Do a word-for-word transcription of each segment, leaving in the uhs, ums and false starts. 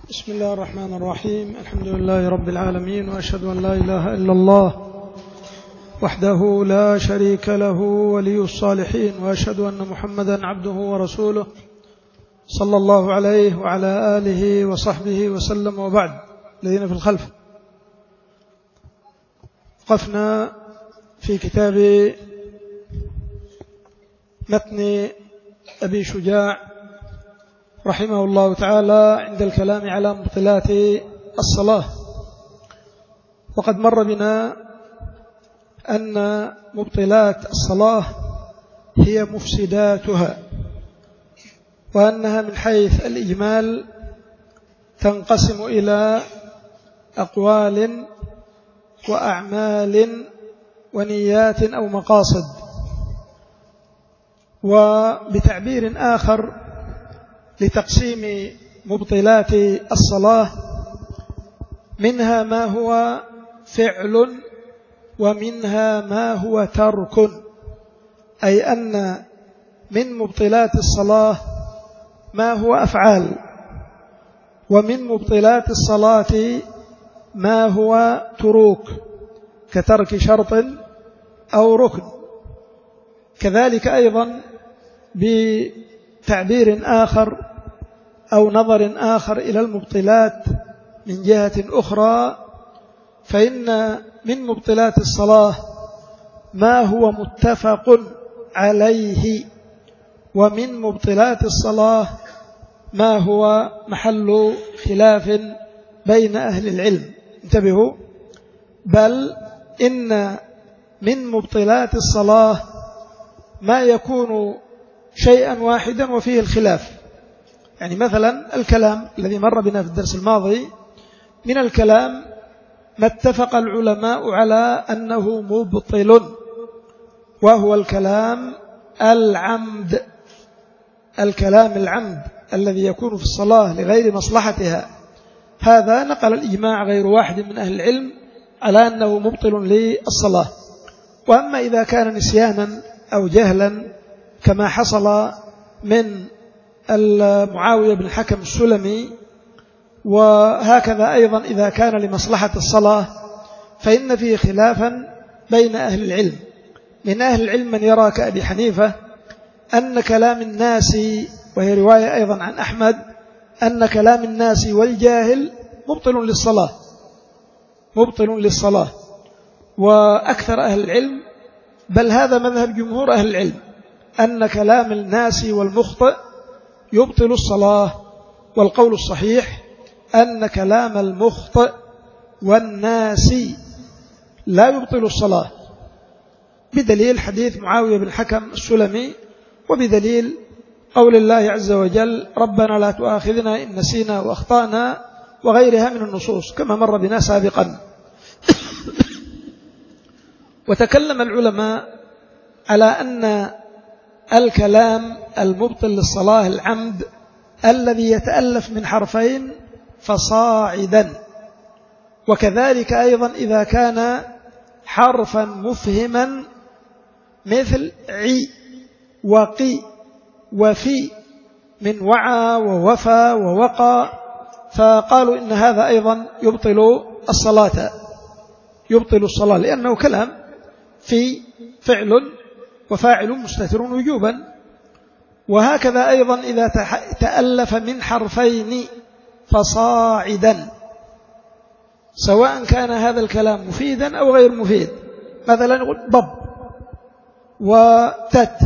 بسم الله الرحمن الرحيم. الحمد لله رب العالمين، وأشهد أن لا إله إلا الله وحده لا شريك له ولي الصالحين، وأشهد أن محمدا عبده ورسوله صلى الله عليه وعلى آله وصحبه وسلم. وبعد، الذين في الخلف وقفنا في كتاب متن أبي شجاع رحمه الله تعالى عند الكلام على مبطلات الصلاة. وقد مر بنا أن مبطلات الصلاة هي مفسداتها، وأنها من حيث الإجمال تنقسم إلى أقوال وأعمال ونيات أو مقاصد. وبتعبير آخر لتقسيم مبطلات الصلاة، منها ما هو فعل ومنها ما هو ترك، أي أن من مبطلات الصلاة ما هو أفعال، ومن مبطلات الصلاة ما هو تروك كترك شرط أو ركن. كذلك أيضا بتعبير آخر أو نظر آخر إلى المبطلات من جهة أخرى، فإن من مبطلات الصلاة ما هو متفق عليه، ومن مبطلات الصلاة ما هو محل خلاف بين أهل العلم. انتبهوا، بل إن من مبطلات الصلاة ما يكون شيئا واحدا وفيه الخلاف. يعني مثلا الكلام الذي مر بنا في الدرس الماضي، من الكلام ما اتفق العلماء على أنه مبطل، وهو الكلام العمد، الكلام العمد الذي يكون في الصلاة لغير مصلحتها. هذا نقل الإجماع غير واحد من أهل العلم على أنه مبطل للصلاة. وأما إذا كان نسيانا أو جهلا كما حصل من معاوية بن الحكم السلمي، وهكذا أيضا إذا كان لمصلحة الصلاة، فإن فيه خلافا بين أهل العلم. من أهل العلم من يرى كأبي حنيفة أن كلام الناس، وهي رواية أيضا عن أحمد، أن كلام الناس والجاهل مبطل للصلاة، مبطل للصلاة. وأكثر أهل العلم، بل هذا مذهب جمهور أهل العلم، أن كلام الناس والمخطئ يبطل الصلاة. والقول الصحيح أن كلام المخطئ والناس لا يبطل الصلاة، بدليل حديث معاوية بن الحكم السلمي، وبدليل قول الله عز وجل ربنا لا تؤاخذنا إن نسينا وأخطأنا، وغيرها من النصوص كما مر بنا سابقا. وتكلم العلماء على أن الكلام المبطل للصلاة العمد الذي يتألف من حرفين فصاعدا، وكذلك أيضا إذا كان حرفا مفهما مثل عي وقي وفي، من وعى ووفى ووقى، فقالوا إن هذا أيضا يبطل الصلاة، يبطل الصلاة، لأنه كلام في فعل وفاعل مستتر وجوبا. وهكذا أيضا إذا تألف من حرفين فصاعدا، سواء كان هذا الكلام مفيدا أو غير مفيد. مثلا نقول ضب وتت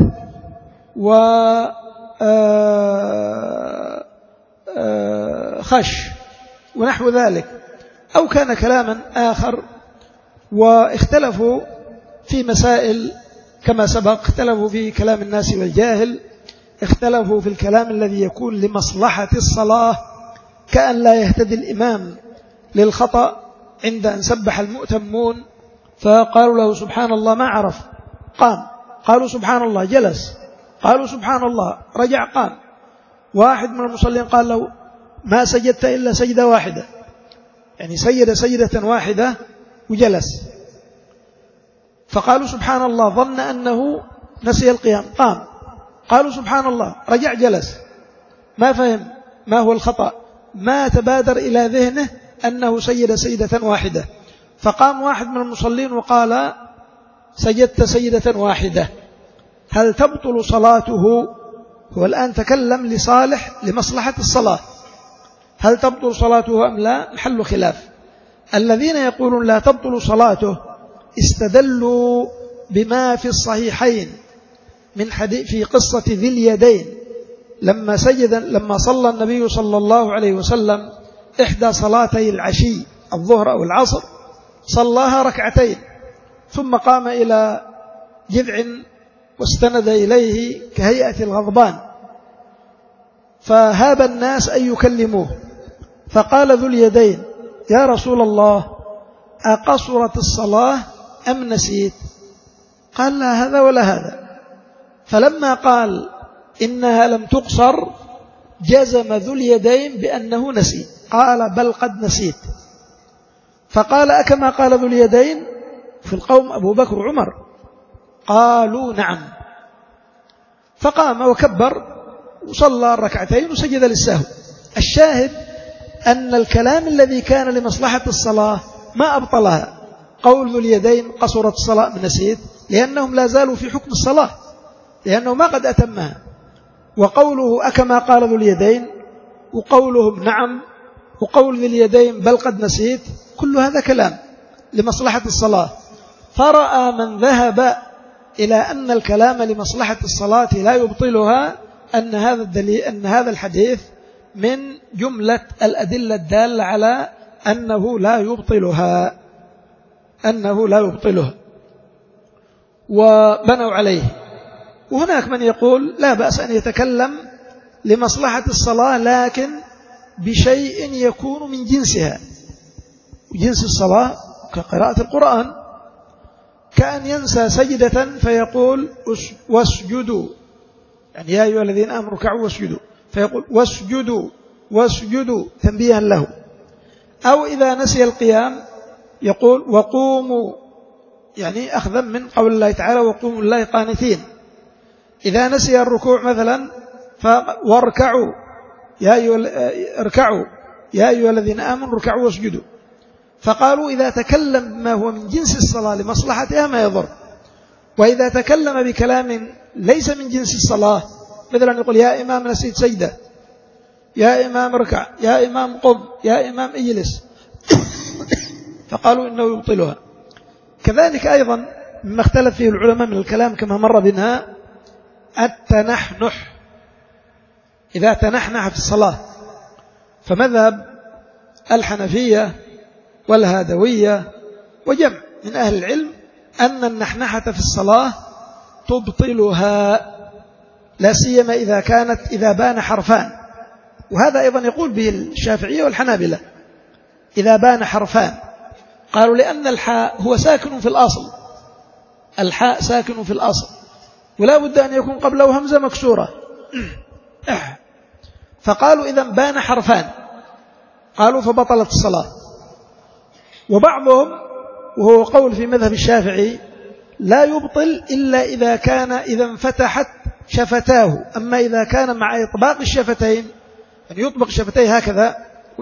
وخش ونحو ذلك، أو كان كلاما آخر. واختلفوا في مسائل كما سبق، اختلفوا في كلام الناس والجاهل، اختلفوا في الكلام الذي يكون لمصلحة الصلاة، كأن لا يهتدي الإمام للخطأ عند أن سبح المؤتمون فقالوا له سبحان الله ما عرف قام، قالوا سبحان الله جلس، قالوا سبحان الله رجع قام. واحد من المصلين قال له ما سجدت إلا سجدة واحدة، يعني سجد سجدة واحدة وجلس. فقالوا سبحان الله، ظن أنه نسي القيام قام، قالوا سبحان الله رجع جلس، ما فهم ما هو الخطأ، ما تبادر إلى ذهنه أنه سجد سجدة واحدة، فقام واحد من المصلين وقال سجدت سجدة واحدة، هل تبطل صلاته؟ هو الآن تكلم لصالح لمصلحة الصلاة، هل تبطل صلاته أم لا؟ محل خلاف. الذين يقولون لا تبطل صلاته استدلوا بما في الصحيحين من حديث في قصة ذي اليدين، لما سجد لما صلى النبي صلى الله عليه وسلم إحدى صلاتي العشي الظهر أو العصر، صلاها ركعتين ثم قام إلى جذع واستند إليه كهيئة الغضبان، فهاب الناس أن يكلموه، فقال ذو اليدين يا رسول الله أقصرت الصلاة أم نسيت؟ قال لا هذا ولا هذا. فلما قال إنها لم تقصر جزم ذو اليدين بأنه نسي، قال بل قد نسيت. فقال أكما قال ذو اليدين؟ في القوم أبو بكر وعمر قالوا نعم. فقام وكبر وصلى الركعتين وسجد للسهو. الشاهد أن الكلام الذي كان لمصلحة الصلاة ما أبطلها. قول ذو اليدين قصرت الصلاة من نسيت لأنهم لا زالوا في حكم الصلاة، لأنه ما قد أتمها. وقوله أكما قال ذو اليدين وقولهم نعم وقول ذو اليدين بل قد نسيت، كل هذا كلام لمصلحة الصلاة. فرأى من ذهب إلى أن الكلام لمصلحة الصلاة لا يبطلها أن هذا الدليل أن هذا الحديث من جملة الأدلة الدالة على أنه لا يبطلها أنه لا يبطلها وبنوا عليه. وهناك من يقول لا بأس أن يتكلم لمصلحة الصلاة لكن بشيء يكون من جنسها، وجنس الصلاة كقراءة القرآن، كأن ينسى سجدة فيقول واسجدوا، يعني يا أيها الذين آمنوا اركعوا واسجدوا، فيقول واسجدوا واسجدوا تنبيها له. أو إذا نسي القيام يقول وقوموا، يعني أخذا من قول الله تعالى وقوموا لله قانتين. إذا نسي الركوع مثلا واركعوا يا أيها اركعوا يا أيها الذين آمنوا اركعوا واسجدوا. فقالوا إذا تكلم بما هو من جنس الصلاة لمصلحتها ما يضر، وإذا تكلم بكلام ليس من جنس الصلاة مثلا يقول يا إمام نسيت سجدة، يا إمام اركع، يا إمام قم، يا إمام اجلس، فقالوا إنه يبطلها. كذلك أيضا مما اختلف فيه العلماء من الكلام كما مر بنا التنحنح، إذا تنحنح في الصلاة، فمذهب الحنفية والهادوية وجمع من أهل العلم أن النحنحة في الصلاة تبطلها، لا سيما إذا كانت إذا بان حرفان، وهذا أيضا يقول به الشافعية والحنابلة إذا بان حرفان. قالوا لأن الحاء هو ساكن في الأصل، الحاء ساكن في الأصل ولا بد أن يكون قبله همزة مكسورة، فقالوا إذا بان حرفان قالوا فبطلت الصلاة. وبعضهم وهو قول في مذهب الشافعي لا يبطل إلا إذا كان إذا انفتحت شفتاه، أما إذا كان مع إطباق الشفتين أن يطبق شفتيه هكذا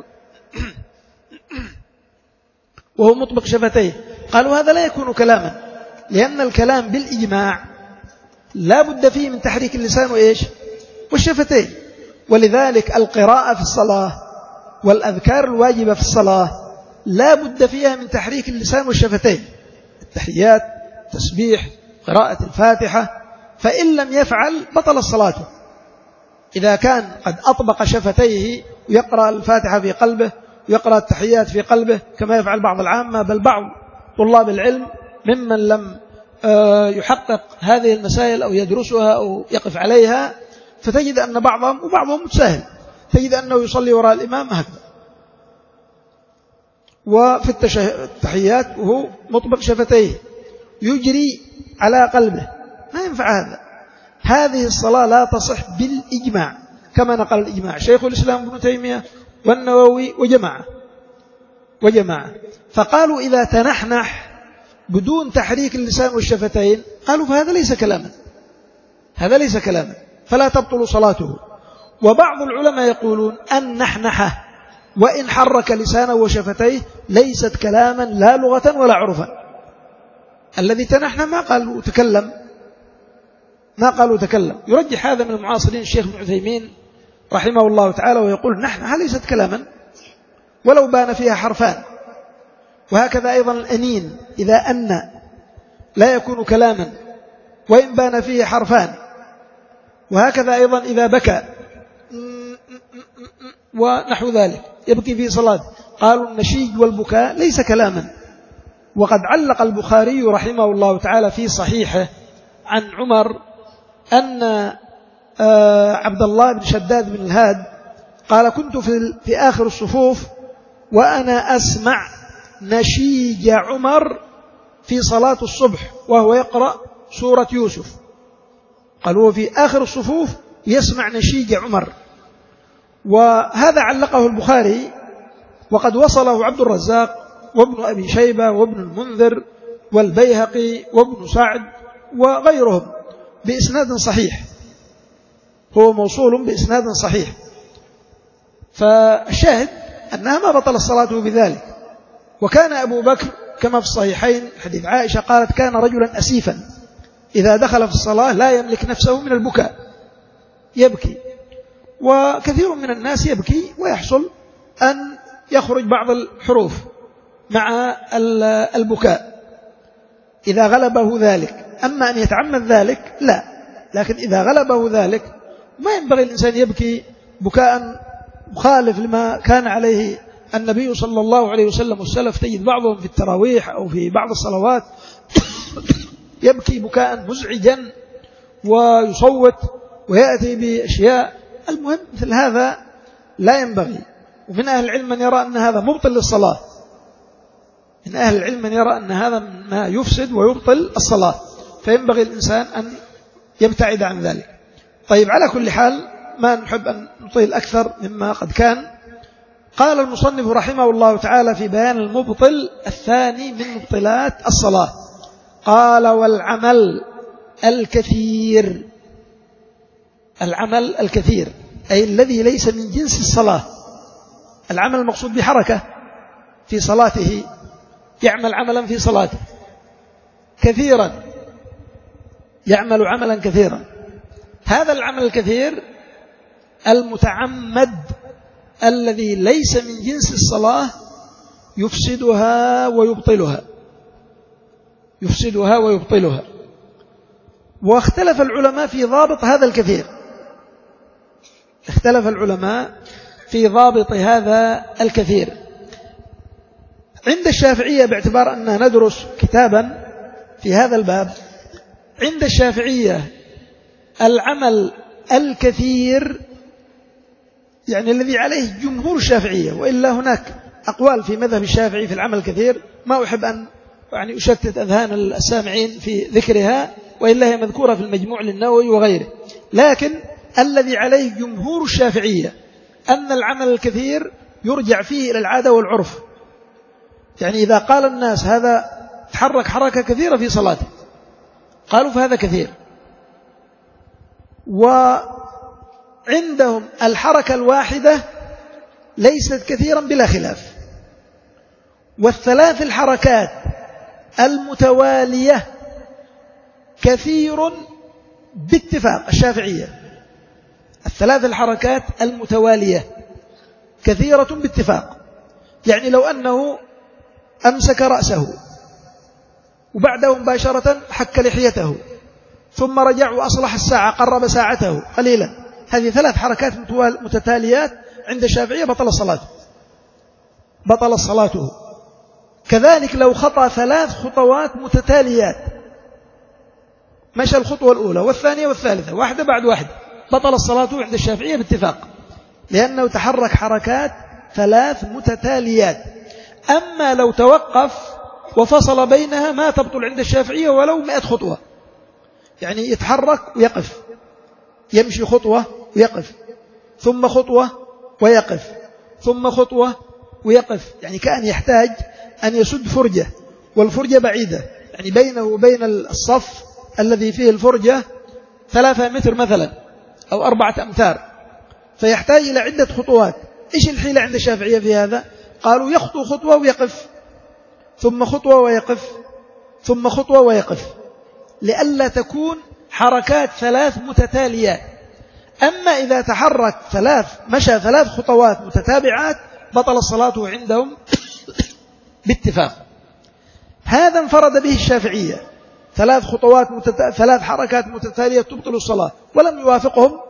وهو مطبق شفتيه، قالوا هذا لا يكون كلاما، لأن الكلام بالإجماع لا بد فيه من تحريك اللسان وإيش والشفتين. ولذلك القراءة في الصلاة والأذكار الواجبة في الصلاة لا بد فيها من تحريك اللسان والشفتين، التحيات، تسبيح، قراءة الفاتحة، فإن لم يفعل بطل صلاته. إذا كان قد أطبق شفتيه ويقرأ الفاتحة في قلبه ويقرأ التحيات في قلبه كما يفعل بعض العامة، بل بعض طلاب العلم ممن لم يحقق هذه المسائل أو يدرسها أو يقف عليها، فتجد أن بعضهم وبعضهم متساهل، تجد أنه يصلي وراء الإمام هكذا وفي التحيات وهو مطبق شفتيه يجري على قلبه، ما ينفع هذا. هذه الصلاة لا تصح بالإجماع كما نقل الإجماع شيخ الإسلام ابن تيمية والنووي وجماعة وجماعة فقالوا إذا تنحنح بدون تحريك اللسان والشفتين قالوا فهذا ليس كلاما، هذا ليس كلاما فلا تبطل صلاته. وبعض العلماء يقولون النحنحة وإن حرك لسانه وشفتيه ليست كلاما لا لغة ولا عرفا. الذي تنحنى ما قالوا تكلم، ما قالوا تكلم. يرجح هذا من المعاصرين الشيخ ابن عثيمين رحمه الله تعالى ويقول نحن ليست كلاما ولو بان فيها حرفان. وهكذا أيضا الأنين إذا أن لا يكون كلاما وإن بان فيه حرفان. وهكذا أيضا إذا بكى ونحو ذلك يبكي في صلاة، قالوا النشيج والبكاء ليس كلاما. وقد علق البخاري رحمه الله تعالى في صحيحه عن عمر أن عبد الله بن شداد بن الهاد قال كنت في آخر الصفوف وأنا أسمع نشيج عمر في صلاة الصبح وهو يقرأ سورة يوسف. قال هو في آخر الصفوف يسمع نشيج عمر. وهذا علقه البخاري وقد وصله عبد الرزاق وابن أبي شيبة وابن المنذر والبيهقي وابن سعد وغيرهم بإسناد صحيح، هو موصول بإسناد صحيح. فالشاهد أنها ما بطل الصلاة بذلك. وكان أبو بكر كما في الصحيحين حديث عائشة قالت كان رجلا أسيفا إذا دخل في الصلاة لا يملك نفسه من البكاء، يبكي. وكثير من الناس يبكي ويحصل أن يخرج بعض الحروف مع البكاء إذا غلبه ذلك. أما أن يتعمد ذلك لا، لكن إذا غلبه ذلك ما ينبغي الإنسان يبكي بكاء مخالف لما كان عليه النبي صلى الله عليه وسلم والسلف. تجد بعضهم في التراويح أو في بعض الصلوات يبكي بكاء مزعجا ويصوت ويأتي بأشياء. المهم مثل هذا لا ينبغي. ومن أهل العلم من يرى أن هذا مبطل للصلاة، من أهل العلم من يرى أن هذا ما يفسد ويبطل الصلاة، فينبغي الإنسان أن يبتعد عن ذلك. طيب على كل حال ما نحب أن نطيل أكثر مما قد كان. قال المصنف رحمه الله تعالى في بيان المبطل الثاني من مبطلات الصلاة، قال والعمل الكثير. العمل الكثير أي الذي ليس من جنس الصلاة. العمل المقصود بحركة في صلاته، يعمل عملا في صلاته كثيرا، يعمل عملا كثيرا. هذا العمل الكثير المتعمد الذي ليس من جنس الصلاة يفسدها ويبطلها، يفسدها ويبطلها. واختلف العلماء في ضابط هذا الكثير، اختلف العلماء في ضابط هذا الكثير. عند الشافعية باعتبار أننا ندرس كتابا في هذا الباب، عند الشافعية العمل الكثير يعني الذي عليه جمهور الشافعية، وإلا هناك أقوال في مذهب الشافعي في العمل الكثير ما أحب أن يعني أشتت أذهان السامعين في ذكرها، وإلا هي مذكورة في المجموع للنووي وغيره. لكن الذي عليه جمهور الشافعية أن العمل الكثير يرجع فيه إلى العادة والعرف. يعني إذا قال الناس هذا تحرك حركة كثيرة في صلاته قالوا فهذا كثير. وعندهم الحركة الواحدة ليست كثيرا بلا خلاف، والثلاث الحركات المتوالية كثير باتفاق الشافعية. الثلاث الحركات المتوالية كثيرة باتفاق. يعني لو أنه أمسك رأسه وبعده مباشرة حك لحيته ثم رجع وأصلح الساعة قرب ساعته قليلا، هذه ثلاث حركات متتاليات عند الشافعية بطل صلاته، بطل صلاته. كذلك لو خطأ ثلاث خطوات متتاليات، مشى الخطوة الأولى والثانية والثالثة واحدة بعد واحدة، بطل الصلاة عند الشافعية باتفاق، لأنه تحرك حركات ثلاث متتاليات. أما لو توقف وفصل بينها ما تبطل عند الشافعية ولو مئة خطوة، يعني يتحرك ويقف، يمشي خطوة ويقف، ثم خطوة ويقف، ثم خطوة ويقف، يعني كأن يحتاج أن يسد فرجة، والفرجة بعيدة، يعني بينه وبين الصف الذي فيه الفرجة ثلاثة متر مثلا أو أربعة أمتار، فيحتاج إلى عدة خطوات إيش الحيلة عند الشافعية في هذا؟ قالوا يخطو خطوة ويقف، ثم خطوة ويقف، ثم خطوة ويقف، لئلا تكون حركات ثلاث متتاليات. أما إذا تحرك ثلاث مشى ثلاث خطوات متتابعات بطل الصلاة عندهم باتفاق. هذا انفرد به الشافعية، ثلاث خطوات متت... ثلاث حركات متتالية تبطل الصلاة، ولم يوافقهم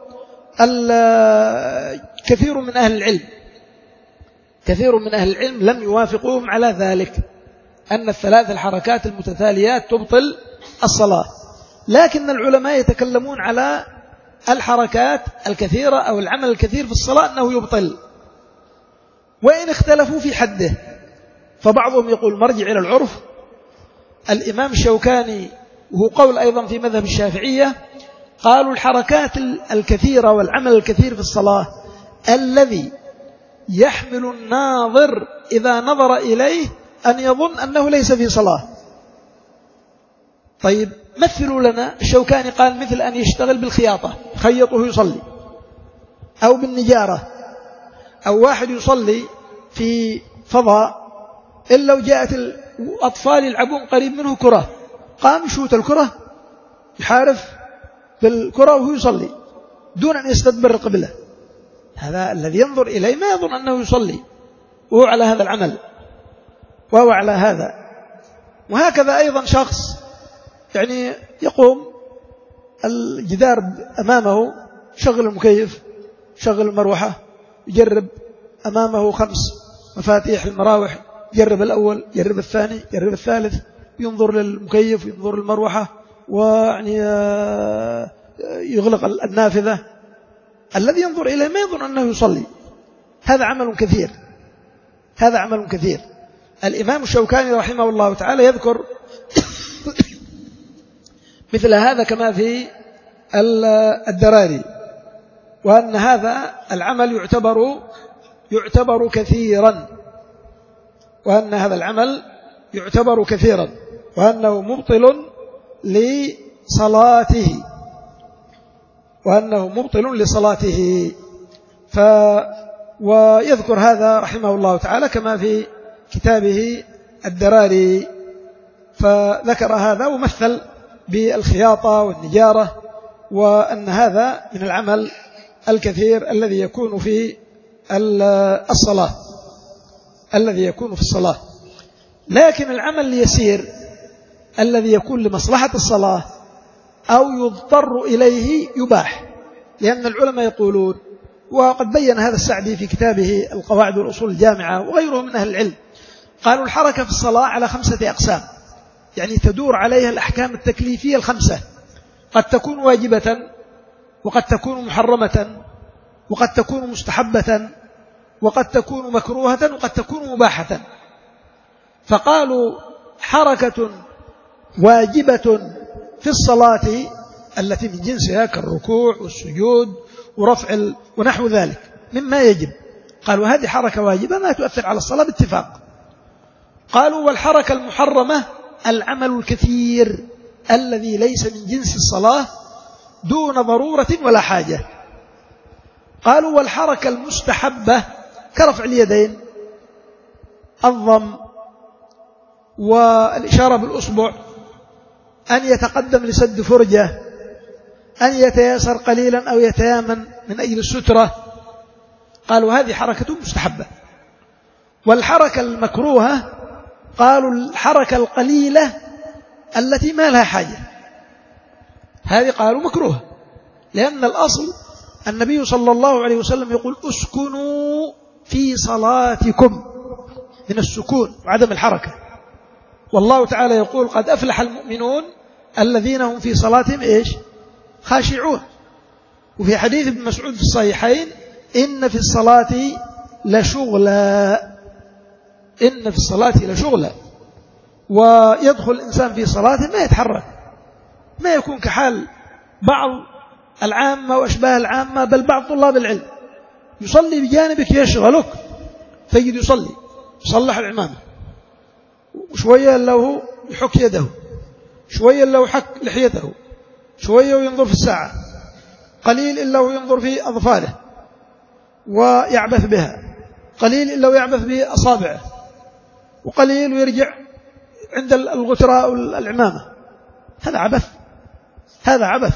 كثير من أهل العلم، كثير من أهل العلم لم يوافقوهم على ذلك، أن الثلاث الحركات المتتاليات تبطل الصلاة. لكن العلماء يتكلمون على الحركات الكثيرة أو العمل الكثير في الصلاة أنه يبطل، وإن اختلفوا في حده، فبعضهم يقول مرجع إلى العرف. الإمام الشوكاني وهو قول أيضا في مذهب الشافعية قالوا الحركات الكثيرة والعمل الكثير في الصلاة الذي يحمل الناظر إذا نظر إليه أن يظن أنه ليس في صلاة. طيب مثلوا لنا. الشوكاني قال مثل أن يشتغل بالخياطة، خيطه يصلي، أو بالنجارة، أو واحد يصلي في فضاء إلا وجاءت الأطفال يلعبون قريب منه كرة، قام يشوت الكرة يحارف بالكرة وهو يصلي دون أن يستدبر القبلة. هذا الذي ينظر إليه ما يظن أنه يصلي وهو على هذا العمل وهو على هذا. وهكذا أيضا شخص يعني يقوم الجدار أمامه، شغل المكيف، شغل المروحة، يجرب أمامه خمس مفاتيح المراوح، يجرب الأول، يجرب الثاني، يجرب الثالث، ينظر للمكيف، ينظر للمروحة، ويعني يغلق النافذة. الذي ينظر إليه ما يظن أنه يصلي. هذا عمل كثير، هذا عمل كثير. الإمام الشوكاني رحمه الله تعالى يذكر مثل هذا كما في الدراري، وأن هذا العمل يعتبر يعتبر كثيرا، وأن هذا العمل يعتبر كثيرا، وأنه مبطل لصلاته، وأنه مبطل لصلاته. ف ويذكر هذا رحمه الله تعالى كما في كتابه الدراري، فذكر هذا ومثل بالخياطة والنجارة، وأن هذا من العمل الكثير الذي يكون في الصلاة الذي يكون في الصلاة. لكن العمل اليسير الذي يكون لمصلحة الصلاة أو يضطر إليه يباح، لأن العلماء يقولون، وقد بين هذا السعدي في كتابه القواعد والأصول الجامعة وغيره من أهل العلم، قالوا الحركة في الصلاة على خمسة أقسام، يعني تدور عليها الأحكام التكليفية الخمسة، قد تكون واجبة، وقد تكون محرمة، وقد تكون مستحبة، وقد تكون مكروهة، وقد تكون مباحة. فقالوا حركة واجبة في الصلاة التي من جنسها كالركوع والسجود ورفع ال... ونحو ذلك مما يجب، قالوا هذه حركة واجبة ما تؤثر على الصلاة باتفاق. قالوا والحركة المحرمة العمل الكثير الذي ليس من جنس الصلاة دون ضرورة ولا حاجة. قالوا والحركة المستحبة كرفع اليدين، الضم، والإشارة بالأصبع، أن يتقدم لسد فرجة، أن يتياسر قليلا أو يتيامن من أجل السترة. قالوا هذه حركة مستحبة. والحركة المكروهة قالوا الحركة القليلة التي ما لها حاجة، هذه قالوا مكروهة، لأن الأصل النبي صلى الله عليه وسلم يقول اسكنوا في صلاتكم، من السكون وعدم الحركة. والله تعالى يقول قد أفلح المؤمنون الذين هم في صلاتهم إيش؟ خاشعون. وفي حديث ابن مسعود في الصحيحين إن في الصلاة لشغلا، إن في الصلاة لشغلا. ويدخل الإنسان في صلاته ما يتحرك، ما يكون كحال بعض العامة وأشباه العامة، بل بعض طلاب العلم يصلي بجانبك يشغلك، تجد يصلي يصلح العمامة، وشوية له يحك يده، شوية له يحك لحيته، شوية وينظر في الساعة، قليل إلا وينظر في أظفاره ويعبث بها، قليل إلا ويعبث بأصابعه، وقليل ويرجع عند الغتراء والعمامة. هذا عبث، هذا عبث،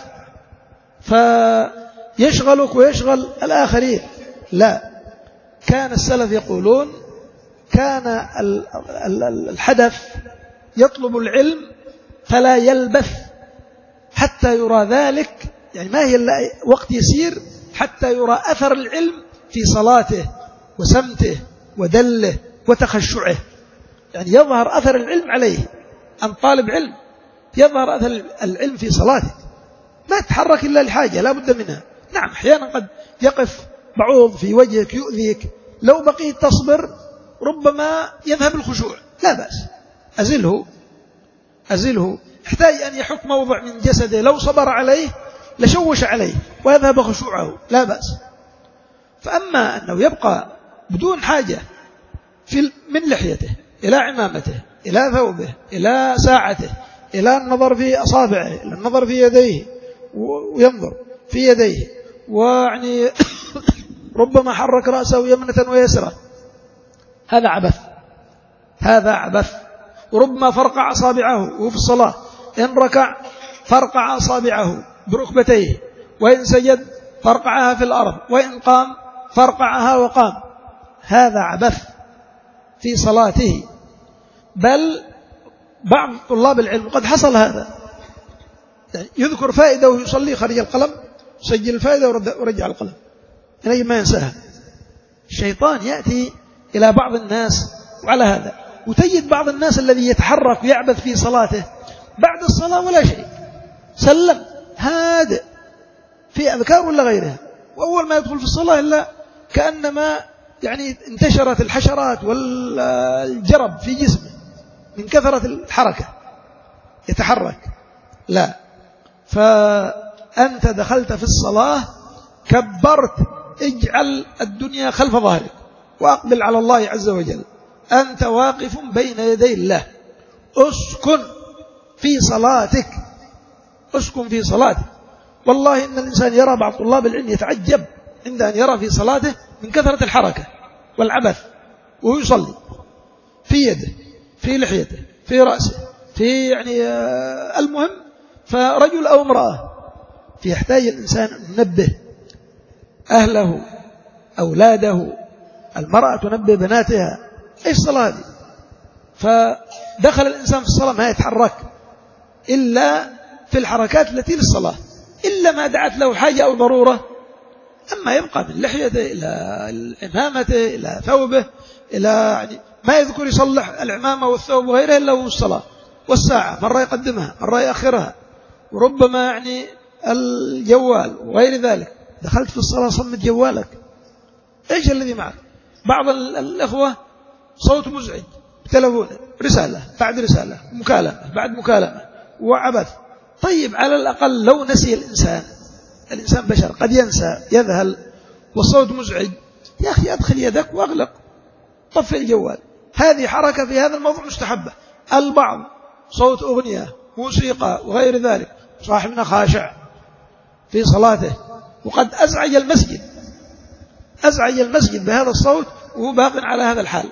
فيشغلك ويشغل الآخرين. لا، كان السلف يقولون كان الحدث يطلب العلم فلا يلبث حتى يرى ذلك، يعني ما هي وقت يسير حتى يرى أثر العلم في صلاته وسمته ودله وتخشعه، يعني يظهر أثر العلم عليه. أن طالب علم يظهر أثر العلم في صلاتك، ما تتحرك إلا لحاجة لا بد منها. نعم أحيانا قد يقف بعوض في وجهك يؤذيك، لو بقيت تصبر ربما يذهب الخشوع، لا بأس، أزله أزله يحتاج أن يحك موضع من جسده، لو صبر عليه لشوش عليه ويذهب خشوعه، لا بأس. فأما أنه يبقى بدون حاجة في من لحيته إلى عمامته إلى ثوبه إلى ساعته إلى النظر في أصابعه إلى النظر في يديه وينظر في يديه، ويعني ربما حرك رأسه يمنة ويسرة، هذا عبث، هذا عبث. وربما فرقع أصابعه وهو في الصلاة، إن ركع فرقع أصابعه بركبتيه، وإن سجد فرقعها في الأرض، وإن قام فرقعها وقام، هذا عبث في صلاته. بل بعض طلاب العلم قد حصل هذا، يعني يذكر فائدة ويصلي خارج القلم، سجل الفائدة ورجع القلم إليه ما ينساها. الشيطان يأتي إلى بعض الناس وعلى هذا، وتجد بعض الناس الذي يتحرك ويعبث في صلاته بعد الصلاة ولا شيء، سلم هادئ في أذكار ولا غيرها، وأول ما يدخل في الصلاة إلا كأنما يعني انتشرت الحشرات والجرب في جسمه من كثرة الحركة، يتحرك. لا، فأنت دخلت في الصلاة كبرت، اجعل الدنيا خلف ظهرك وأقبل على الله عز وجل، أنت واقف بين يدي الله، أسكن في صلاتك، أسكن في صلاتك. والله إن الإنسان يرى بعض طلاب العلم يتعجب عند أن يرى في صلاته من كثرة الحركة والعبث، وهو يصلي في يده في لحيته في رأسه في يعني المهم، فرجل أو امرأة، فيحتاج الإنسان أن ينبه أهله أولاده، المرأة تنبه بناتها إيش صلاة دي. فدخل الإنسان في الصلاة ما يتحرك إلا في الحركات التي للصلاة، إلا ما دعت له حاجة أو ضرورة، أما يبقى من لحيته إلى عمامته إلى ثوبه إلى يعني ما يذكر يصلح العمامة والثوب وغيرها إلا هو الصلاة. والساعة مرة يقدمها مرة يأخرها، وربما يعني الجوال وغير ذلك. دخلت في الصلاة صمت جوالك، إيش الذي معك؟ بعض الأخوة صوت مزعج بتلفونه، رسالة بعد رسالة، مكالمة بعد مكالمة، وعبث. طيب على الأقل لو نسي الإنسان، الإنسان بشر قد ينسى يذهل والصوت مزعج، يا أخي أدخل يدك وأغلق، طفي الجوال. هذه حركة في هذا الموضوع مستحبة. البعض صوت أغنية موسيقى وغير ذلك، صاحبنا خاشع في صلاته وقد أزعج المسجد، أزعج المسجد بهذا الصوت وهو باق على هذا الحال.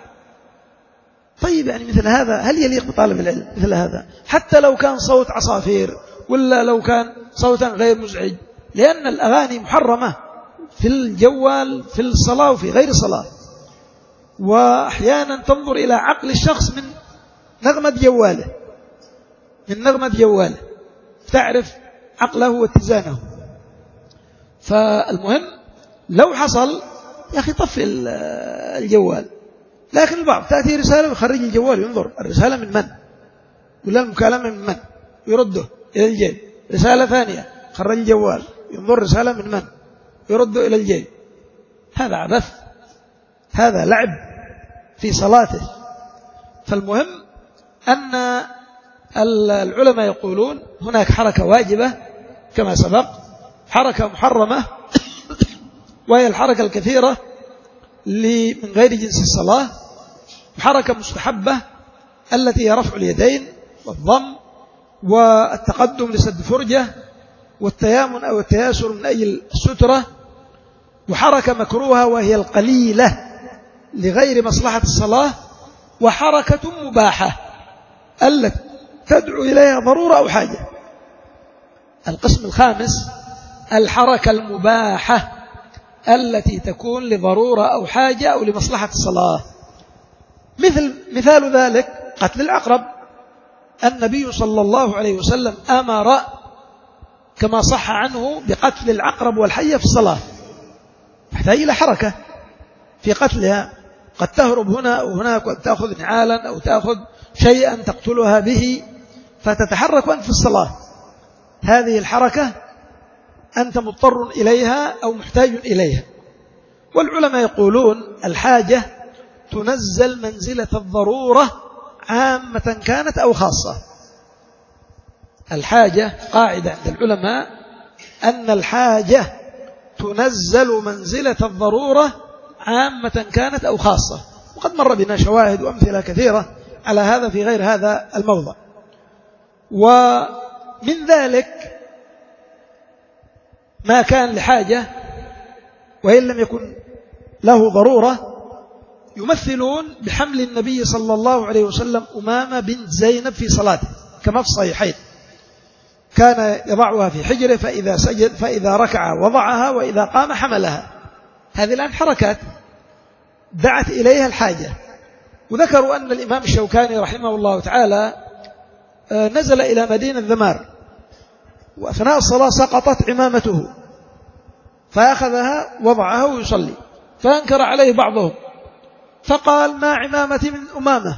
طيب يعني مثل هذا هل يليق بطالب العلم مثل هذا؟ حتى لو كان صوت عصافير ولا لو كان صوتا غير مزعج، لأن الأغاني محرمة في الجوال في الصلاة وفي غير الصلاة. وأحيانا تنظر إلى عقل الشخص من نغمة جواله، من نغمة جواله تعرف عقله واتزانه. فالمهم لو حصل يا أخي طفي الجوال. لكن البعض تأتي رسالة ويخرج الجوال وينظر الرسالة من من، ولا المكالمة من من، يرده إلى الجيب. رسالة ثانية خرج الجوال ينظر رسالة من من، يرده إلى الجيب. هذا عبث، هذا لعب في صلاته. فالمهم أن العلماء يقولون هناك حركة واجبة كما سبق، حركة محرمة وهي الحركة الكثيرة من غير جنس الصلاة، حركة مستحبة التي هي رفع اليدين والضم والتقدم لسد فرجة والتيامن أو التياسر من أجل السترة، وحركة مكروهة وهي القليلة لغير مصلحة الصلاة، وحركة مباحة التي تدعو إليها ضرورة أو حاجة. القسم الخامس الحركة المباحة التي تكون لضرورة أو حاجة أو لمصلحة الصلاة. مثل مثال ذلك قتل العقرب. النبي صلى الله عليه وسلم أمر كما صح عنه بقتل العقرب والحية في الصلاة، تحتاج إلى حركة في قتلها، قد تهرب هنا أو هناك، قد تأخذ نعالا أو تأخذ شيئا تقتلها به فتتحرك أنت في الصلاة. هذه الحركة أنت مضطر إليها أو محتاج إليها. والعلماء يقولون الحاجة تنزل منزلة الضرورة عامة كانت أو خاصة. الحاجة قاعدة عند العلماء أن الحاجة تنزل منزلة الضرورة عامة كانت أو خاصة، وقد مر بنا شواهد وأمثلة كثيرة على هذا في غير هذا الموضع. ومن ذلك ما كان لحاجة وإن لم يكن له ضرورة، يمثلون بحمل النبي صلى الله عليه وسلم أمامة بنت زينب في صلاته كما في الصحيحين، كان يضعها في حجره فإذا سجد فإذا ركع وضعها وإذا قام حملها. هذه الآن حركات دعت إليها الحاجة. وذكروا أن الإمام الشوكاني رحمه الله تعالى نزل إلى مدينة ذمار، وأثناء الصلاة سقطت عمامته فأخذها وضعها ويصلي، فأنكر عليه بعضهم فقال ما عمامتي من أمامة،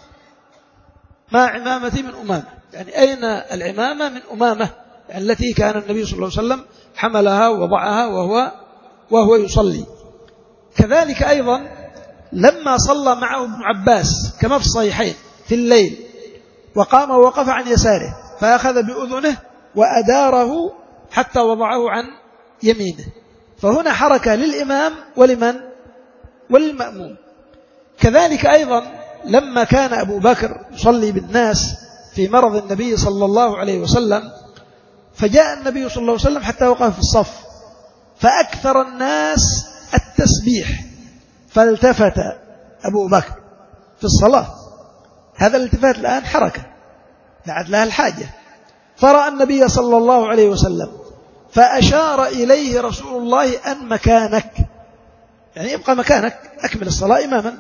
ما عمامتي من أمامة، يعني أين العمامة من أمامة، يعني التي كان النبي صلى الله عليه وسلم حملها ووضعها وهو, وهو يصلي. كذلك أيضا لما صلى معه ابن عباس كما في الصحيحين في الليل، وقام ووقف عن يساره فأخذ بأذنه وأداره حتى وضعه عن يمينه، فهنا حركة للإمام ولمن وللمأموم. كذلك أيضا لما كان أبو بكر يصلي بالناس في مرض النبي صلى الله عليه وسلم، فجاء النبي صلى الله عليه وسلم حتى وقف في الصف فأكثر الناس التسبيح، فالتفت أبو بكر في الصلاة. هذا الالتفات الآن حركة دعت لها الحاجة، فرأى النبي صلى الله عليه وسلم فأشار إليه رسول الله أن مكانك، يعني ابقى مكانك أكمل الصلاة إماما.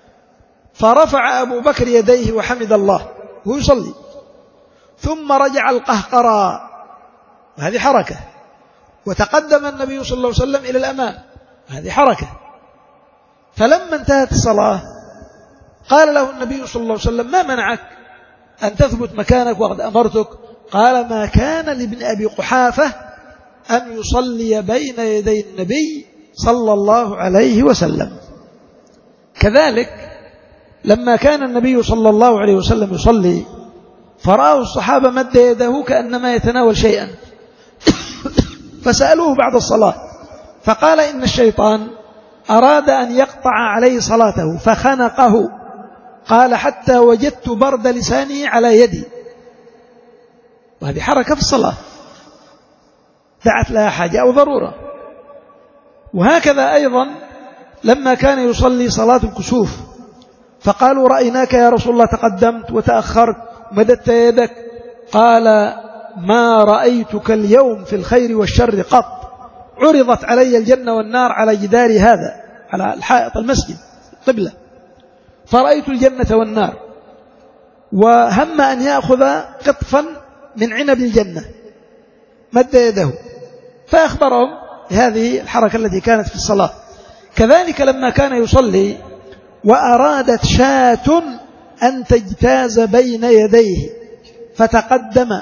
فرفع أبو بكر يديه وحمد الله وهو يصلي، ثم رجع القهقرى، وهذه حركة، وتقدم النبي صلى الله عليه وسلم إلى الأمام، هذه حركة. فلما انتهت الصلاة قال له النبي صلى الله عليه وسلم ما منعك أن تثبت مكانك وقد أمرتك؟ قال ما كان لابن أبي قحافة أن يصلي بين يدي النبي صلى الله عليه وسلم. كذلك لما كان النبي صلى الله عليه وسلم يصلي فرأوا الصحابة مد يده كأنما يتناول شيئا فسألوه بعد الصلاة فقال إن الشيطان أراد أن يقطع عليه صلاته فخنقه، قال حتى وجدت برد لسانه على يدي. وهذه حركة في الصلاة دعت لها حاجة أو ضرورة. وهكذا أيضا لما كان يصلي صلاة الكسوف فقالوا رأيناك يا رسول الله تقدمت وتأخرت ومددت يدك، قال ما رأيتك اليوم في الخير والشر قط، عرضت علي الجنة والنار على جدار هذا على الحائط المسجد قبلة، فرأيت الجنة والنار، وهم أن يأخذ قطفا من عنب الجنة مد يده، فأخبرهم بهذه الحركة التي كانت في الصلاة. كذلك لما كان يصلي وأرادت شاة أن تجتاز بين يديه فتقدم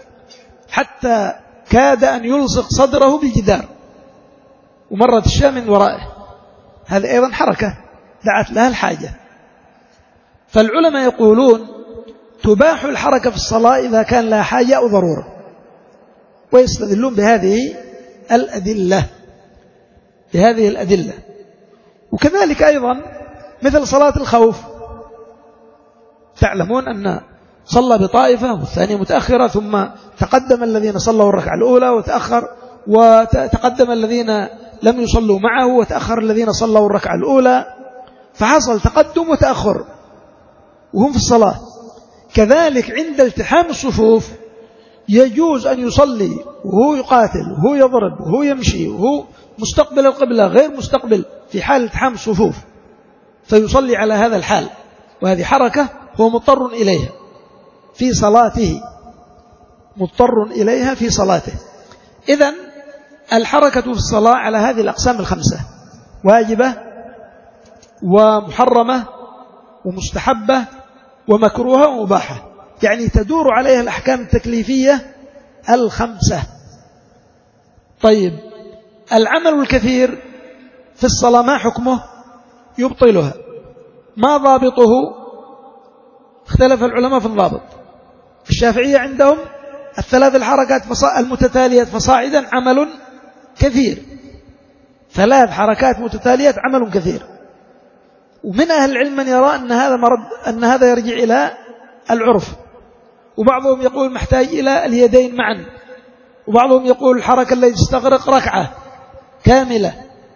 حتى كاد أن يلصق صدره بالجدار ومرت الشاة من ورائه، هذا أيضا حركة دعت لها الحاجة. فالعلماء يقولون تباح الحركة في الصلاة إذا كان لها حاجة أو ضرورة، ويستدلون بهذه الأدلة بهذه الأدلة. وكذلك أيضا مثل صلاة الخوف، تعلمون أن صلى بطائفة والثانية متأخرة، ثم تقدم الذين صلوا الركعة الأولى وتأخر، وتقدم الذين لم يصلوا معه وتأخر الذين صلوا الركعة الأولى، فحصل تقدم وتأخر وهم في الصلاة. كذلك عند التحام الصفوف يجوز أن يصلي وهو يقاتل وهو يضرب وهو يمشي وهو مستقبل القبلة غير مستقبل في حال التحام الصفوف، فيصلي على هذا الحال، وهذه حركة هو مضطر إليها في صلاته، مضطر إليها في صلاته. إذن الحركة في الصلاة على هذه الأقسام الخمسة: واجبة ومحرمة ومستحبة ومكروهة ومباحة، يعني تدور عليها الأحكام التكليفية الخمسة. طيب، العمل الكثير في الصلاة ما حكمه؟ يبطلها. ما ضابطه؟ اختلف العلماء في الضابط. الشافعية عندهم الثلاث الحركات المتتالية فصاعدا عمل كثير، ثلاث حركات متتالية عمل كثير. ومن أهل العلم من يرى أن هذا مرد أن هذا يرجع إلى العرف، وبعضهم يقول محتاج إلى اليدين معا، وبعضهم يقول الحركة التي تستغرق ركعة كاملة.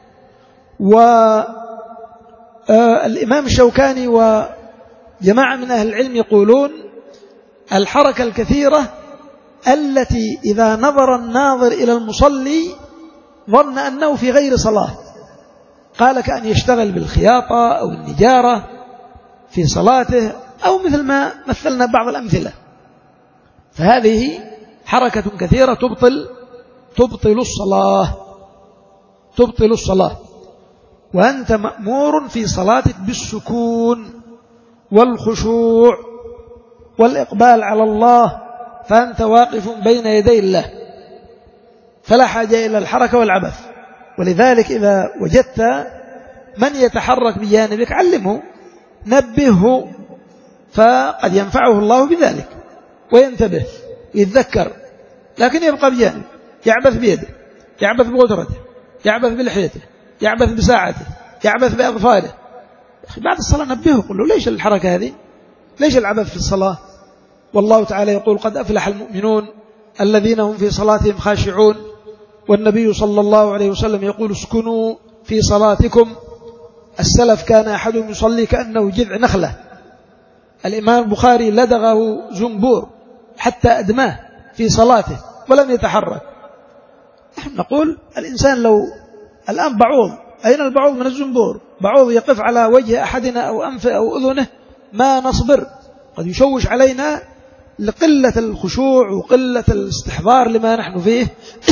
والإمام الشوكاني وجماعة من أهل العلم يقولون الحركة الكثيرة التي إذا نظر الناظر إلى المصلي ظن أنه في غير صلاة، قال كأن يشتغل بالخياطة أو النجارة في صلاته، أو مثل ما مثلنا بعض الأمثلة، فهذه حركة كثيرة تبطل تبطل الصلاة تبطل الصلاة وأنت مأمور في صلاتك بالسكون والخشوع والإقبال على الله، فأنت واقف بين يدي الله، فلا حاجة إلى الحركة والعبث. ولذلك إذا وجدت من يتحرك بجانبك علمه، نبهه، فقد ينفعه الله بذلك وينتبه يتذكر. لكن يبقى بجانب يعبث بيده، يعبث بقدرته، يعبث بلحيته، يعبث بساعته، يعبث بأظفاره. بعد الصلاة نبهه، قل له ليش الحركة هذه؟ ليش العبث في الصلاة؟ والله تعالى يقول قد أفلح المؤمنون الذين هم في صلاتهم خاشعون، والنبي صلى الله عليه وسلم يقول اسكنوا في صلاتكم. السلف كان أحدهم يصلي كأنه جذع نخلة. الإمام البخاري لدغه زنبور حتى أدماه في صلاته ولم يتحرك. نحن نقول الإنسان لو الآن بعوض، أين البعوض من الزنبور؟ بعوض يقف على وجه أحدنا أو أنفه أو أذنه ما نصبر، قد يشوش علينا لقلة الخشوع وقلة الاستحضار لما نحن فيه.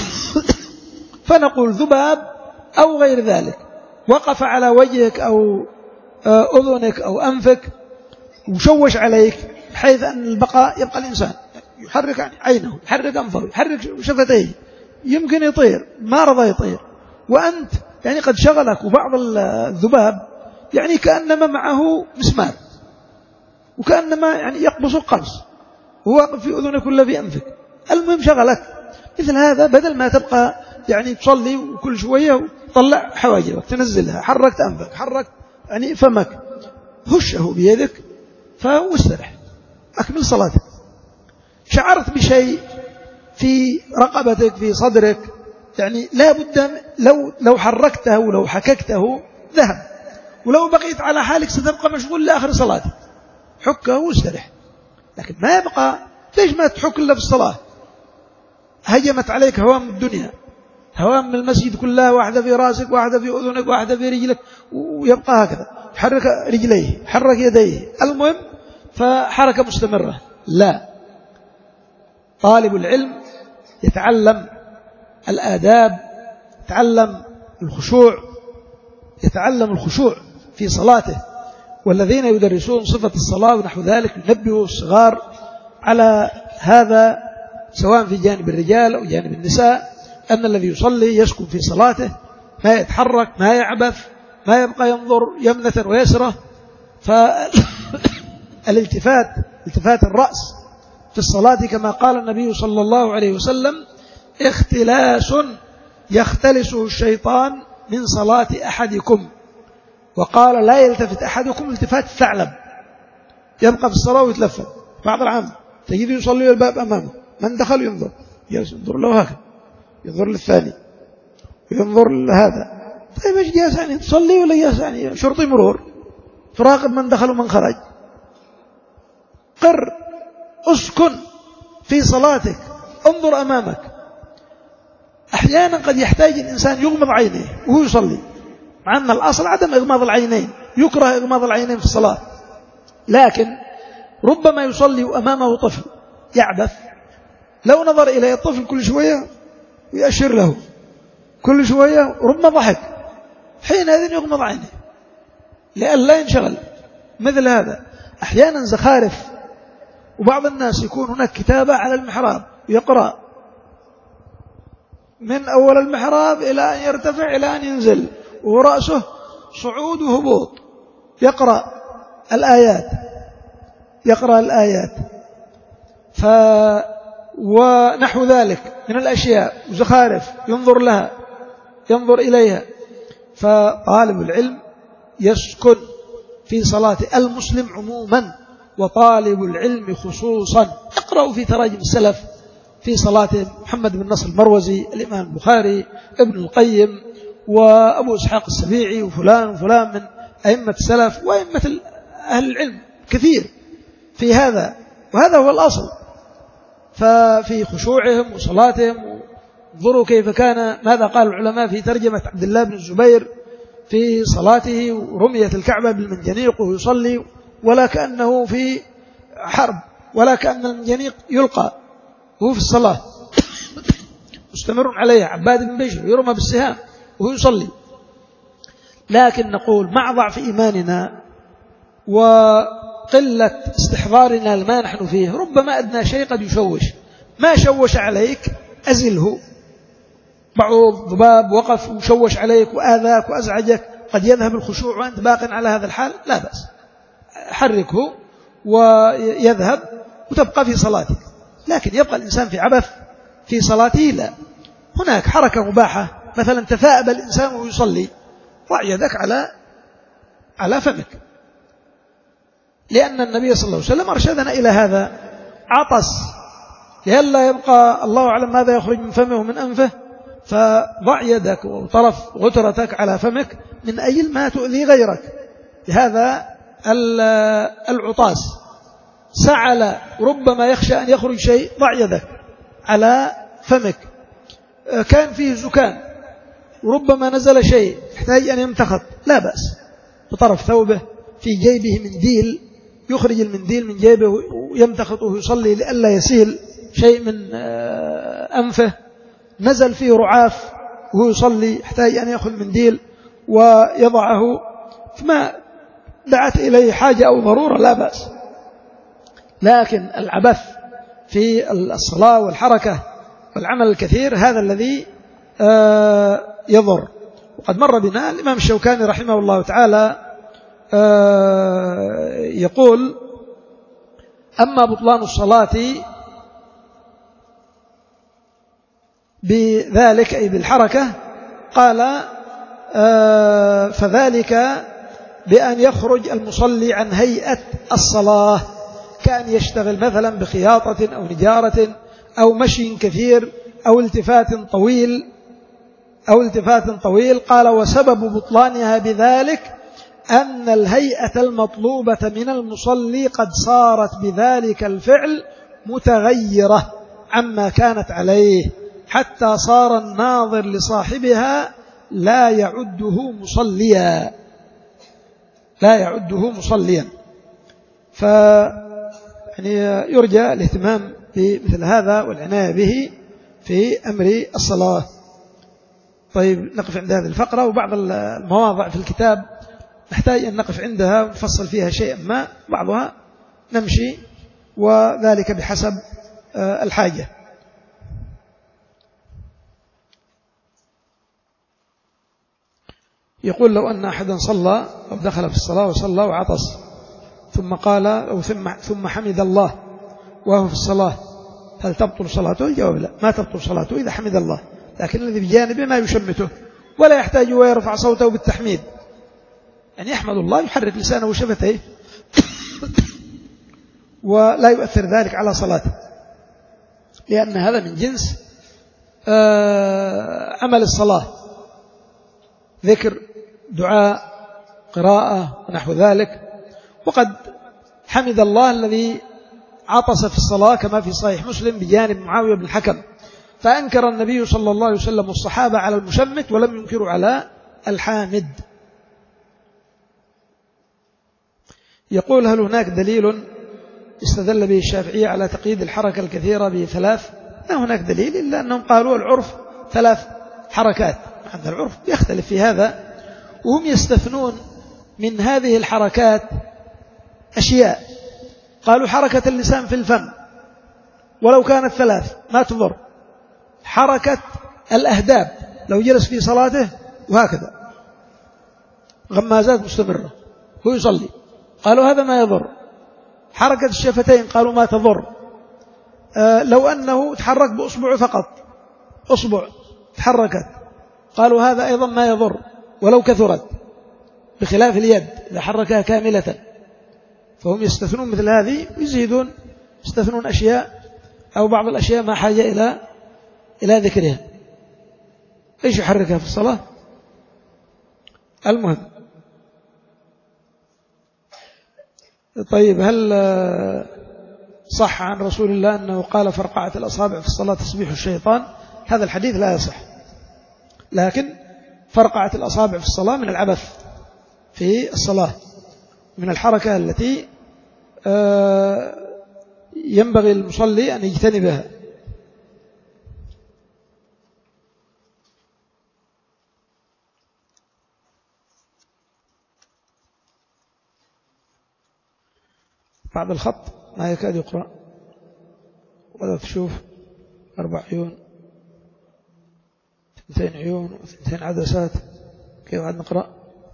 فنقول ذباب أو غير ذلك وقف على وجهك أو أذنك أو أنفك وشوش عليك، بحيث أن البقاء يبقى الإنسان يحرك عينه، يحرك أنفه، يحرك شفتيه، يمكن يطير، ما رضى يطير، وأنت يعني قد شغلك. وبعض الذباب يعني كأنما معه مسمار، وكأنما يعني يقبص القبص، وواقف في أذنك ولا في أنفك، المهم شغلك. مثل هذا بدل ما تبقى يعني تصلي وكل شوية طلع حواجبك تنزلها، حركت أنفك، حركت يعني فمك، هشه بيدك فاسترح، أكمل صلاتك. شعرت بشيء في رقبتك في صدرك، يعني لا بد لو لو حركته ولو حككته ذهب، ولو بقيت على حالك ستبقى مشغول لآخر صلاتك، حكه واسترح. لكن ما يبقى، ليش ما تحك إلا في الصلاة؟ هجمت عليك هوام الدنيا، هوام المسجد كلها، واحدة في راسك، واحدة في أذنك، واحدة في رجلك، ويبقى هكذا، حرك رجليه، حرك يديه، المهم فحركة مستمرة. لا، طالب العلم يتعلم الآداب، يتعلم الخشوع، يتعلم الخشوع في صلاته. والذين يدرسون صفة الصلاة ونحو ذلك ينبهوا الصغار على هذا، سواء في جانب الرجال أو جانب النساء، أن الذي يصلي يسكن في صلاته، ما يتحرك، ما يعبث، ما يبقى ينظر يمنة ويسرة. فالالتفات، التفات الرأس في الصلاة كما قال النبي صلى الله عليه وسلم اختلاس يختلسه الشيطان من صلاة أحدكم، وقال لا يلتفت أحدكم التفات الثعلب، يبقى في الصلاة ويتلفت. بعض العام تجد يصلي الباب أمامه، من دخل ينظر، ينظر له هكذا، ينظر للثاني، وينظر لهذا. طيب ايش جالس يعني تصلي ولا جالس يعني شرطي مرور؟ تراقب من دخل ومن خرج. قر، اسكن في صلاتك، انظر أمامك. أحيانا قد يحتاج الإنسان يغمض عينيه وهو يصلي، مع أن الأصل عدم إغماض العينين، يكره إغماض العينين في الصلاة، لكن ربما يصلي وأمامه طفل يعبث، لو نظر إليه الطفل كل شوية ويأشر له كل شوية ربما ضحك، حينئذ يغمض عينه لئلا ينشغل. مثل هذا أحيانا زخارف، وبعض الناس يكون هناك كتابة على المحراب يقرأ من أول المحراب إلى أن يرتفع إلى أن ينزل، ورأسه صعود وهبوط، يقرأ الآيات يقرأ الآيات ف ونحو ذلك من الأشياء وزخارف ينظر لها ينظر إليها. فطالب العلم يسكن في صلاة المسلم عموما وطالب العلم خصوصا. اقرأوا في تراجم السلف في صلاة محمد بن نصر المروزي، الإمام البخاري، ابن القيم، وأبو إسحاق السبيعي، وفلان وفلان من أئمة السلف وأئمة أهل العلم كثير في هذا، وهذا هو الأصل. ففي خشوعهم وصلاتهم، انظروا كيف كان، ماذا قال العلماء في ترجمة عبد الله بن الزبير في صلاته ورمية الكعبة بالمنجنيق وهو يصلي ولا كأنه في حرب، ولا كأن المنجنيق يلقى وهو في الصلاة مستمر عليه. عباد بن بشر يرمى بالسهام وهو يصلي. لكن نقول مع ضعف إيماننا وقلة استحضارنا لما نحن فيه، ربما أدنى شيء قد يشوش. ما شوش عليك أزله، بعض ضباب وقف وشوش عليك وآذاك وأزعجك، قد يذهب الخشوع وأنت باق على هذا الحال، لا بأس، حركه ويذهب وتبقى في صلاتك. لكن يبقى الإنسان في عبث في صلاته؟ لا. هناك حركة مباحة، مثلا تثاءب الإنسان ويصلي، ضع يدك على على فمك، لأن النبي صلى الله عليه وسلم أرشدنا إلى هذا. عطس لئلا يبقى الله أعلم ماذا يخرج من فمه ومن أنفه، فضع يدك وطرف غترتك على فمك من أجل ما تؤذي غيرك بهذا العطاس. سعل ربما يخشى أن يخرج شيء، ضع يدك على فمك. كان فيه زكام وربما نزل شيء يحتاج أن يمتخط، لا بأس، بطرف ثوبه في جيبه منديل، يخرج المنديل من جيبه ويمتخطه ويصلي لئلا يسيل شيء من أنفه. نزل فيه رعاف وهو يصلي، يحتاج أن يأخذ منديل ويضعه، فما دعت إليه حاجة أو ضرورة لا بأس. لكن العبث في الصلاة والحركة والعمل الكثير هذا الذي يضر. وقد مر بنا الإمام الشوكاني رحمه الله تعالى يقول: أما بطلان الصلاة بذلك أي بالحركة، قال فذلك بأن يخرج المصلي عن هيئة الصلاة، كأن يشتغل مثلا بخياطة أو نجارة أو مشي كثير أو التفات طويل أو التفات طويل. قال: وسبب بطلانها بذلك أن الهيئة المطلوبة من المصلي قد صارت بذلك الفعل متغيرة عما كانت عليه، حتى صار الناظر لصاحبها لا يعده مصليا لا يعده مصليا. ف يعني يرجى الاهتمام بمثل هذا والعناية به في أمر الصلاة. طيب، نقف عند هذه الفقرة، وبعض المواضع في الكتاب نحتاج أن نقف عندها ونفصل فيها شيئا ما، بعضها نمشي، وذلك بحسب الحاجة. يقول: لو أن أحدا صلى أو دخل في الصلاة وصلى وعطس ثم قال أو ثم, ثم حمد الله وهو في الصلاة، هل تبطل صلاته؟ الجواب: لا، ما تبطل صلاته إذا حمد الله، لكن الذي بجانبه ما يشمته ولا يحتاج ويرفع صوته بالتحميد، يعني يحمد الله، يحرك لسانه وشفتيه ولا يؤثر ذلك على صلاته، لأن هذا من جنس عمل الصلاة، ذكر، دعاء، قراءة ونحو ذلك. وقد حمد الله الذي عطس في الصلاة كما في صحيح مسلم بجانب معاوية بن الحكم، فأنكر النبي صلى الله عليه وسلم والصحابة على المشمت ولم ينكروا على الحامد. يقول: هل هناك دليل استدل به الشافعية على تقييد الحركة الكثيرة بثلاث؟ لا هناك دليل، إلا أنهم قالوا العرف ثلاث حركات. عند العرف يختلف في هذا، وهم يستثنون من هذه الحركات أشياء. قالوا حركة اللسان في الفم ولو كانت ثلاث ما تضر، حركة الأهداب لو جلس في صلاته وهكذا غمازات مستمرة هو يصلي، قالوا هذا ما يضر. حركة الشفتين قالوا ما تضر. آه لو أنه تحرك بأصبعه فقط، أصبع تحركت، قالوا هذا أيضا ما يضر ولو كثرت، بخلاف اليد إذا حركها كاملة. فهم يستثنون مثل هذه ويزيدون، يستثنون أشياء أو بعض الأشياء ما حاجة إلى إلى ذكرها. إيش يحركها في الصلاة؟ المهم. طيب، هل صح عن رسول الله أنه قال فرقعة الأصابع في الصلاة تسبيح الشيطان؟ هذا الحديث لا يصح، لكن فرقعة الأصابع في الصلاة من العبث في الصلاة، من الحركة التي ينبغي المصلي أن يجتنبها. بعد الخط ما يكاد يقرأ، ولا تشوف أربع عيون، اثنتين عيون واثنتين عدسات، كيف عاد نقرأ؟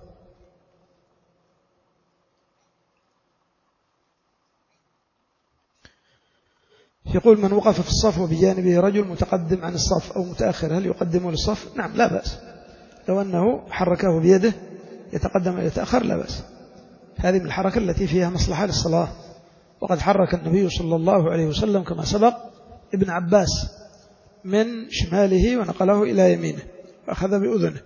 يقول: من وقف في الصف وبجانبه رجل متقدم عن الصف أو متأخر هل يقدمه للصف؟ نعم لا بأس، لو أنه حركه بيده يتقدم ويتأخر لا بأس. هذه من الحركة التي فيها مصلحة للصلاة، وقد حرك النبي صلى الله عليه وسلم كما سبق ابن عباس من شماله ونقله إلى يمينه وأخذ بأذنه.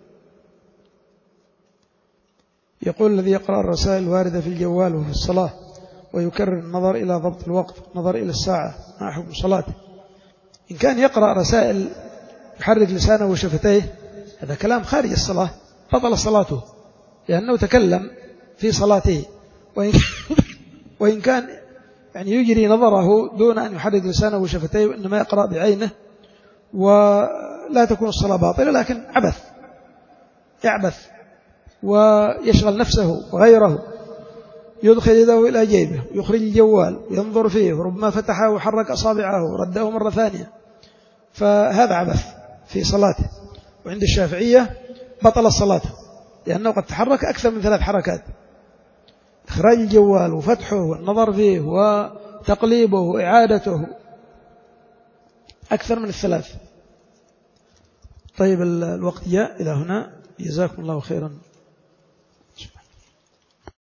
يقول: الذي يقرأ الرسائل الواردة في الجوال وفي الصلاة ويكرر النظر إلى ضبط الوقت، نظر إلى الساعة، ما حكم صلاته؟ إن كان يقرأ رسائل يحرك لسانه وشفتيه هذا كلام خارج الصلاة، بطل صلاته لأنه تكلم في صلاته. وإن, وإن كان يعني يجري نظره دون أن يحرك لسانه وشفتيه وإنما يقرأ بعينه ولا تكون الصلاة باطلة، لكن عبث، يعبث ويشغل نفسه وغيره، يدخل يده إلى جيبه ويخرج الجوال وينظر فيه، وربما فتحه وحرك أصابعه ورده مرة ثانية، فهذا عبث في صلاته. وعند الشافعية بطل الصلاة لأنه قد تحرك أكثر من ثلاث حركات: إخراج الجوال وفتحه والنظر فيه وتقليبه وإعادته، أكثر من الثلاث. طيب، الوقت جاء إلى هنا، جزاكم الله خيرا.